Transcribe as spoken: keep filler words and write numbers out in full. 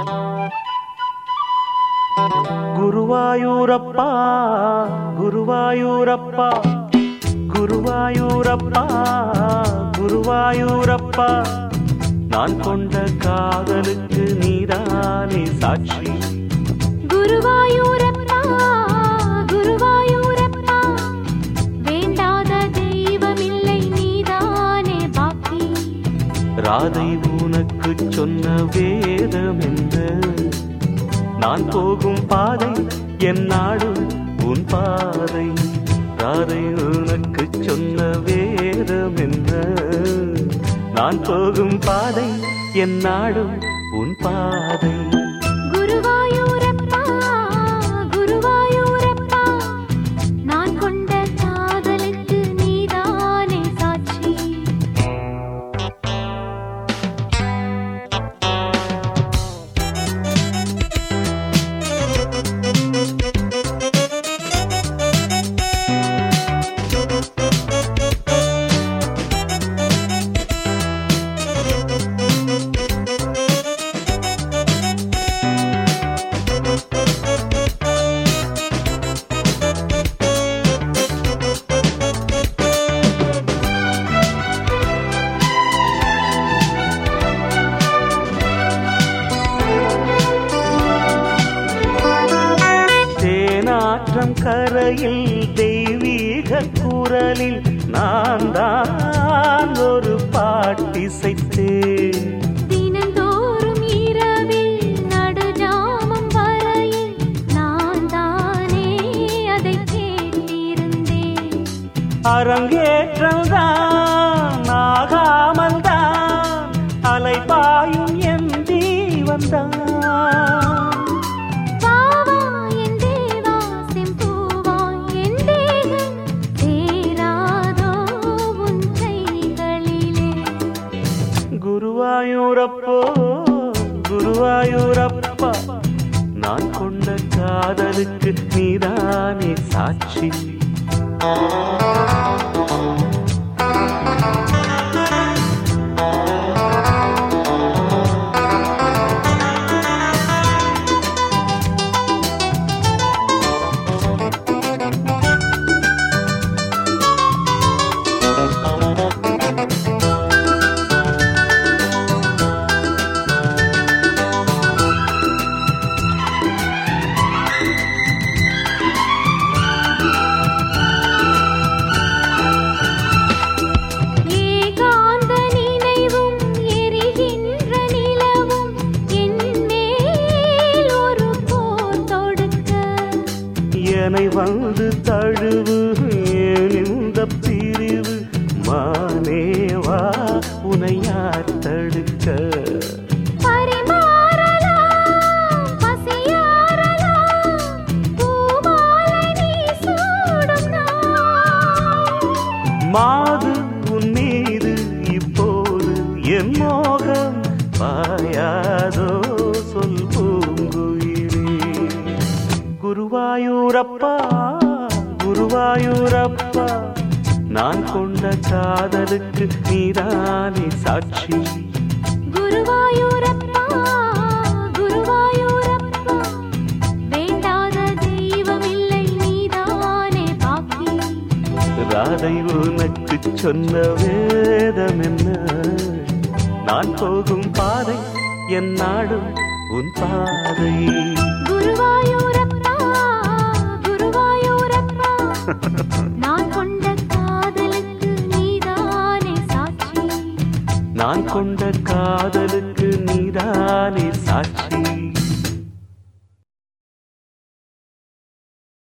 குருவாயூரப்பா குருவாயூரப்பா குருவாயூரப்பா குருவாயூரப்பா நான் கொண்ட காதலுக்கு நீதானே சாட்சி. குருவாயூரப்பா குருவாயூரப்பா வேண்டாத தெய்வமில்லை நீதானே பாக்கி. ராதை உனக்கு சொன்ன வேதம் என்ன? நான் போகும் பாதை என் நாடு உன் பாதை. ராதை உனக்கு சொன்ன வேதம் என்ன? நான் போகும் பாதை என் நாடு உன் பாதை. குருவாயூரப்பா குருவாயூரப்பா நான் கொண்ட காதலுக்கு நீதானே சாட்சி. கரையில் தெய்வீக குரலில் நான் தான் ஒரு பாட்டிசைத்தேன். தினந்தோறும் இரவில் நடுஜாமம் வரையில் நான் தானே அதை கேட்டிருந்தேன். அரங்கேற்றம்தான் ஆகாமல் தான் அலைபாயும் என் ஜீவன்தான். குருவாயூரப்போ குருவாயூரப்பா நான் கொண்ட காதலுக்கு நீதானே சாட்சி. என்னை வந்து தழுவு இந்த பிரிவு மானேவா உனை யார் தடுக்க. மாது உன் மீது இப்போது என் மோகம் பாயாதோ சொல் பூங்குயிலே. குருவாயூரப்பா குருவாயூரப்பா நான் கொண்ட காதலுக்கு நீதானே சாட்சி. குருவாயூரப்பா குருவாயூரப்பா வேண்டாத தெய்வமில்லை நீதானே பாக்கி. ராதை உனக்கு சொன்ன வேதம் என்ன? நான் போகும் பாதை என் நாடு உன் பாதை. குருவாயூரப்பா குருவாயூரப்பா நான் கொண்ட காதலுக்கு நீதானே சாட்சி. நான் கொண்ட காதலுக்கு நீதானே சாட்சி.